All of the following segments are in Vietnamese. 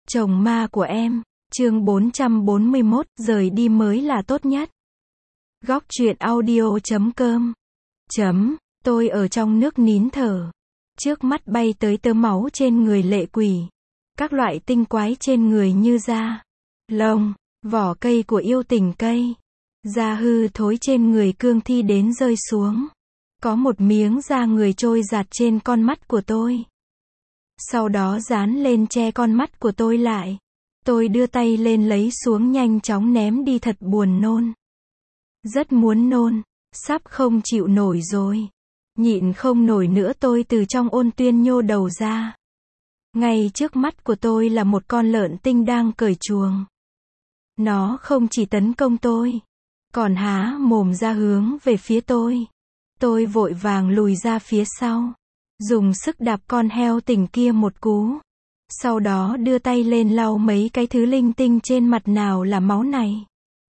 Chồng ma của em, chương 441, rời đi mới là tốt nhất. Góc truyện audio.com. Tôi ở trong nước nín thở. Trước mắt bay tới tơ máu trên người lệ quỷ. Các loại tinh quái trên người như da, lông, vỏ cây của yêu tình cây. Da hư thối trên người cương thi đến rơi xuống. Có một miếng da người trôi giạt trên con mắt của tôi. Sau đó dán lên che con mắt của tôi lại. Tôi đưa tay lên lấy xuống nhanh chóng ném đi, thật buồn nôn. Rất muốn nôn, sắp không chịu nổi rồi. Nhịn không nổi nữa, tôi từ trong ôn tuyên nhô đầu ra. Ngay trước mắt của tôi là một con lợn tinh đang cởi chuồng. Nó không chỉ tấn công tôi, còn há mồm ra hướng về phía tôi. Tôi vội vàng lùi ra phía sau, dùng sức đạp con heo tỉnh kia một cú. Sau đó đưa tay lên lau mấy cái thứ linh tinh trên mặt, nào là máu này,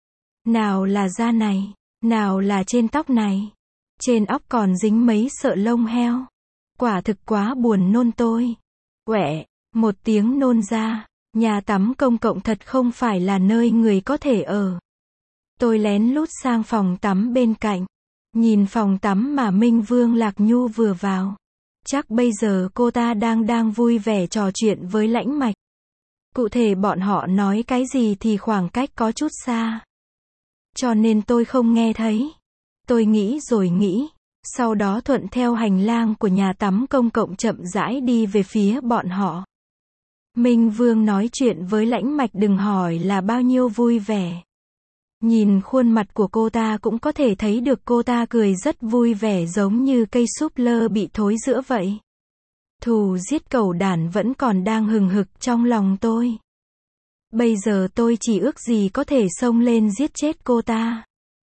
nào là da này, nào là trên tóc này. Trên óc còn dính mấy sợi lông heo. Quả thực quá buồn nôn. Tôi quẹ một tiếng nôn ra. Nhà tắm công cộng thật không phải là nơi người có thể ở. Tôi lén lút sang phòng tắm bên cạnh. Nhìn phòng tắm mà Minh Vương Lạc Nhu vừa vào. Chắc bây giờ cô ta đang vui vẻ trò chuyện với Lãnh Mạch. Cụ thể bọn họ nói cái gì thì khoảng cách có chút xa, cho nên tôi không nghe thấy. Tôi nghĩ rồi nghĩ, sau đó thuận theo hành lang của nhà tắm công cộng chậm rãi đi về phía bọn họ. Minh Vương nói chuyện với Lãnh Mạch đừng hỏi là bao nhiêu vui vẻ. Nhìn khuôn mặt của cô ta cũng có thể thấy được cô ta cười rất vui vẻ, giống như cây súp lơ bị thối rữa vậy. Thù giết cẩu đản vẫn còn đang hừng hực trong lòng tôi. Bây giờ tôi chỉ ước gì có thể xông lên giết chết cô ta.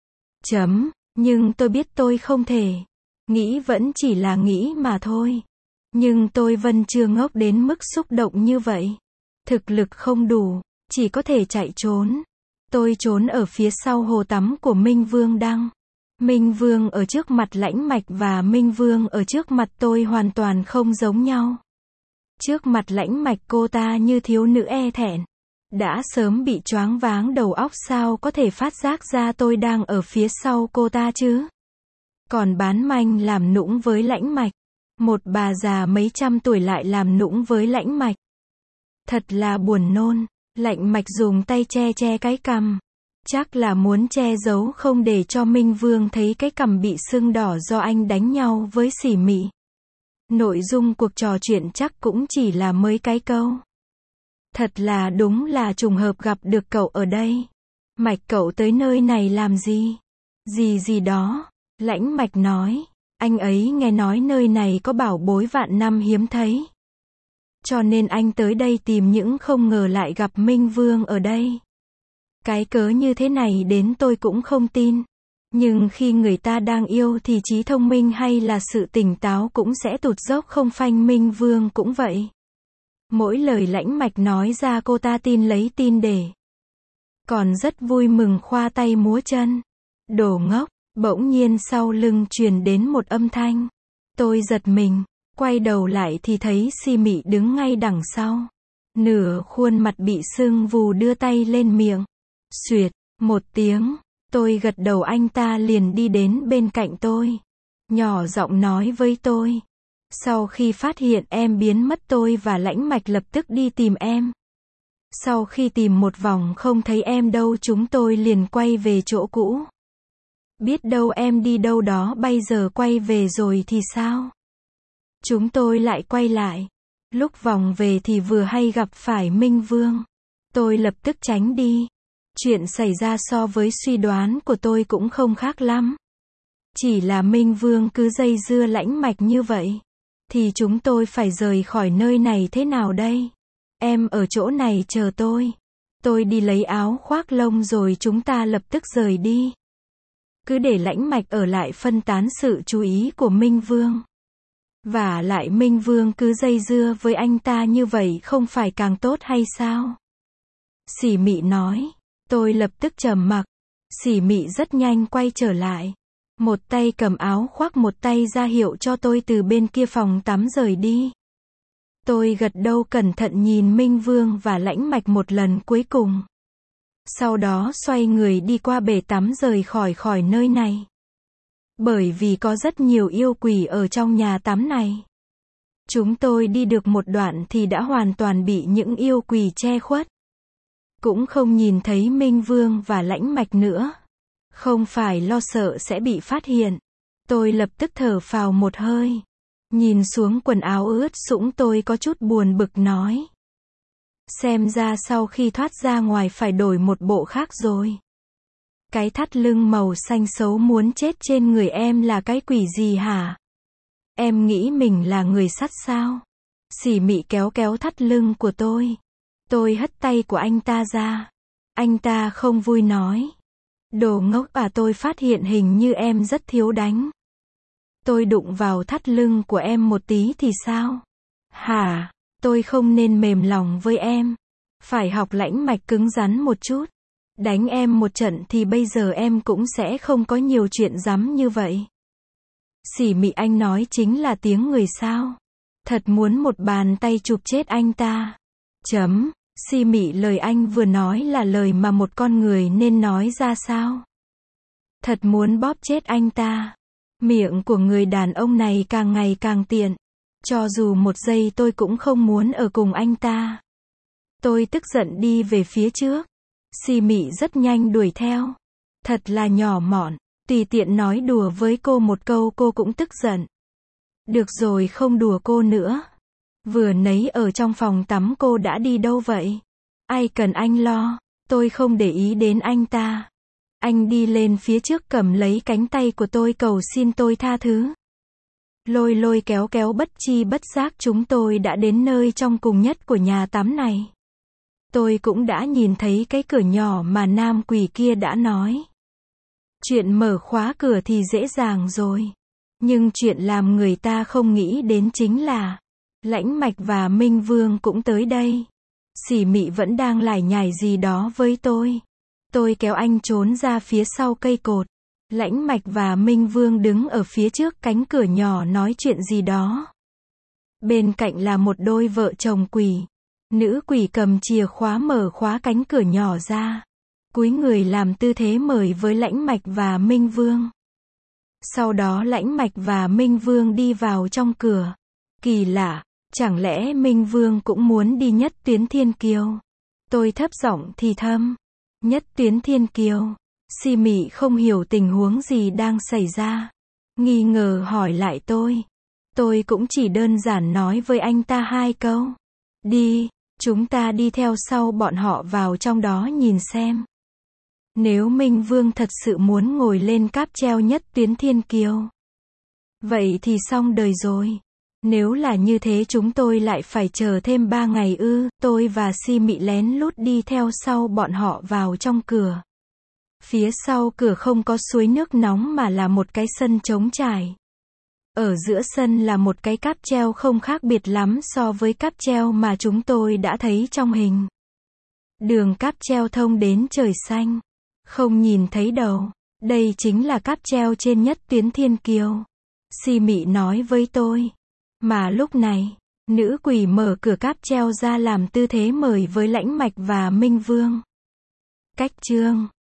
Nhưng tôi biết tôi không thể. Nghĩ vẫn chỉ là nghĩ mà thôi. Nhưng tôi vẫn chưa ngốc đến mức xúc động như vậy. Thực lực không đủ, chỉ có thể chạy trốn. Tôi trốn ở phía sau hồ tắm của Minh Vương Đăng. Minh Vương ở trước mặt Lãnh Mạch và Minh Vương ở trước mặt tôi hoàn toàn không giống nhau. Trước mặt Lãnh Mạch cô ta như thiếu nữ e thẹn. Đã sớm bị choáng váng đầu óc, sao có thể phát giác ra tôi đang ở phía sau cô ta chứ? Còn bán manh làm nũng với Lãnh Mạch. Một bà già mấy trăm tuổi lại làm nũng với Lãnh Mạch. Thật là buồn nôn. Lãnh Mạch dùng tay che cái cằm. Chắc là muốn che giấu không để cho Minh Vương thấy cái cằm bị sưng đỏ do anh đánh nhau với Sỉ Mị. Nội dung cuộc trò chuyện chắc cũng chỉ là mấy cái câu. Thật là đúng là trùng hợp gặp được cậu ở đây. Mạch cậu tới nơi này làm gì? Gì đó. Lãnh Mạch nói. Anh ấy nghe nói nơi này có bảo bối vạn năm hiếm thấy. Cho nên anh tới đây tìm, những không ngờ lại gặp Minh Vương ở đây. Cái cớ như thế này đến tôi cũng không tin. Nhưng khi người ta đang yêu thì trí thông minh hay là sự tỉnh táo cũng sẽ tụt dốc không phanh. Minh Vương cũng vậy. Mỗi lời Lãnh Mạch nói ra cô ta tin lấy tin để. Còn rất vui mừng khoa tay múa chân. Đồ ngốc. Bỗng nhiên sau lưng truyền đến một âm thanh. Tôi giật mình. Quay đầu lại thì thấy Sỉ Mị đứng ngay đằng sau. Nửa khuôn mặt bị sưng vù, đưa tay lên miệng. Xuyệt một tiếng. Tôi gật đầu, anh ta liền đi đến bên cạnh tôi. Nhỏ giọng nói với tôi. Sau khi phát hiện em biến mất, tôi và Lãnh Mạch lập tức đi tìm em. Sau khi tìm một vòng không thấy em đâu, chúng tôi liền quay về chỗ cũ. Biết đâu em đi đâu đó, bây giờ quay về rồi thì sao? Chúng tôi lại quay lại. Lúc vòng về thì vừa hay gặp phải Minh Vương. Tôi lập tức tránh đi. Chuyện xảy ra so với suy đoán của tôi cũng không khác lắm. Chỉ là Minh Vương cứ dây dưa Lãnh Mạch như vậy. Thì chúng tôi phải rời khỏi nơi này thế nào đây? Em ở chỗ này chờ tôi. Tôi đi lấy áo khoác lông rồi chúng ta lập tức rời đi. Cứ để Lãnh Mạch ở lại phân tán sự chú ý của Minh Vương. Và lại Minh Vương cứ dây dưa với anh ta như vậy không phải càng tốt hay sao? Sỉ Mị nói. Tôi lập tức trầm mặc. Sỉ Mị rất nhanh quay trở lại. Một tay cầm áo khoác, một tay ra hiệu cho tôi từ bên kia phòng tắm rời đi. Tôi gật đầu cẩn thận nhìn Minh Vương và Lãnh Mạch một lần cuối cùng. Sau đó xoay người đi qua bể tắm rời khỏi nơi này. Bởi vì có rất nhiều yêu quỷ ở trong nhà tắm này. Chúng tôi đi được một đoạn thì đã hoàn toàn bị những yêu quỷ che khuất. Cũng không nhìn thấy Minh Vương và Lãnh Mạch nữa. Không phải lo sợ sẽ bị phát hiện. Tôi lập tức thở phào một hơi. Nhìn xuống quần áo ướt sũng tôi có chút buồn bực nói. Xem ra sau khi thoát ra ngoài phải đổi một bộ khác rồi. Cái thắt lưng màu xanh xấu muốn chết trên người em là cái quỷ gì hả? Em nghĩ mình là người sắt sao? Xỉ mị kéo kéo thắt lưng của tôi. Tôi hất tay của anh ta ra. Anh ta không vui nói. Đồ ngốc à, tôi phát hiện hình như em rất thiếu đánh. Tôi đụng vào thắt lưng của em một tí thì sao? Hả? Tôi không nên mềm lòng với em. Phải học Lãnh Mạch cứng rắn một chút. Đánh em một trận thì bây giờ em cũng sẽ không có nhiều chuyện dám như vậy. Xỉ mị, anh nói chính là tiếng người sao? Thật muốn một bàn tay chụp chết anh ta. Xỉ mị, lời anh vừa nói là lời mà một con người nên nói ra sao? Thật muốn bóp chết anh ta. Miệng của người đàn ông này càng ngày càng tiện. Cho dù một giây tôi cũng không muốn ở cùng anh ta. Tôi tức giận đi về phía trước. Xỉ mị rất nhanh đuổi theo. Thật là nhỏ mọn. Tùy tiện nói đùa với cô một câu cô cũng tức giận. Được rồi, không đùa cô nữa. Vừa nãy ở trong phòng tắm cô đã đi đâu vậy? Ai cần anh lo. Tôi không để ý đến anh ta. Anh đi lên phía trước cầm lấy cánh tay của tôi cầu xin tôi tha thứ. Lôi lôi kéo kéo, bất chi bất giác chúng tôi đã đến nơi trong cùng nhất của nhà tắm này. Tôi cũng đã nhìn thấy cái cửa nhỏ mà nam quỷ kia đã nói. Chuyện mở khóa cửa thì dễ dàng rồi. Nhưng chuyện làm người ta không nghĩ đến chính là Lãnh Mạch và Minh Vương cũng tới đây. Xỉ mị vẫn đang lải nhải gì đó với tôi. Tôi kéo anh trốn ra phía sau cây cột. Lãnh Mạch và Minh Vương đứng ở phía trước cánh cửa nhỏ nói chuyện gì đó. Bên cạnh là một đôi vợ chồng quỷ. Nữ quỷ cầm chìa khóa mở khóa cánh cửa nhỏ ra. Cúi người làm tư thế mời với Lãnh Mạch và Minh Vương. Sau đó Lãnh Mạch và Minh Vương đi vào trong cửa. Kỳ lạ, chẳng lẽ Minh Vương cũng muốn đi Nhất Tuyến Thiên Kiêu? Tôi thấp giọng thì thầm. Nhất Tuyến Thiên Kiêu. Xỉ mị không hiểu tình huống gì đang xảy ra. Nghi ngờ hỏi lại tôi. Tôi cũng chỉ đơn giản nói với anh ta 2 câu. Đi, chúng ta đi theo sau bọn họ vào trong đó nhìn xem. Nếu Minh Vương thật sự muốn ngồi lên cáp treo Nhất Tuyến Thiên Kiêu, vậy thì xong đời rồi. Nếu là như thế chúng tôi lại phải chờ thêm 3 ngày ư? Tôi và Xỉ mị lén lút đi theo sau bọn họ vào trong cửa. Phía sau cửa không có suối nước nóng mà là một cái sân trống trải. Ở giữa sân là một cái cáp treo không khác biệt lắm so với cáp treo mà chúng tôi đã thấy trong hình. Đường cáp treo thông đến trời xanh. Không nhìn thấy đầu. Đây chính là cáp treo trên Nhất Tuyến Thiên Kiêu. Xỉ mị nói với tôi. Mà lúc này, nữ quỷ mở cửa cáp treo ra làm tư thế mời với Lãnh Mạch và Minh Vương. Cách chương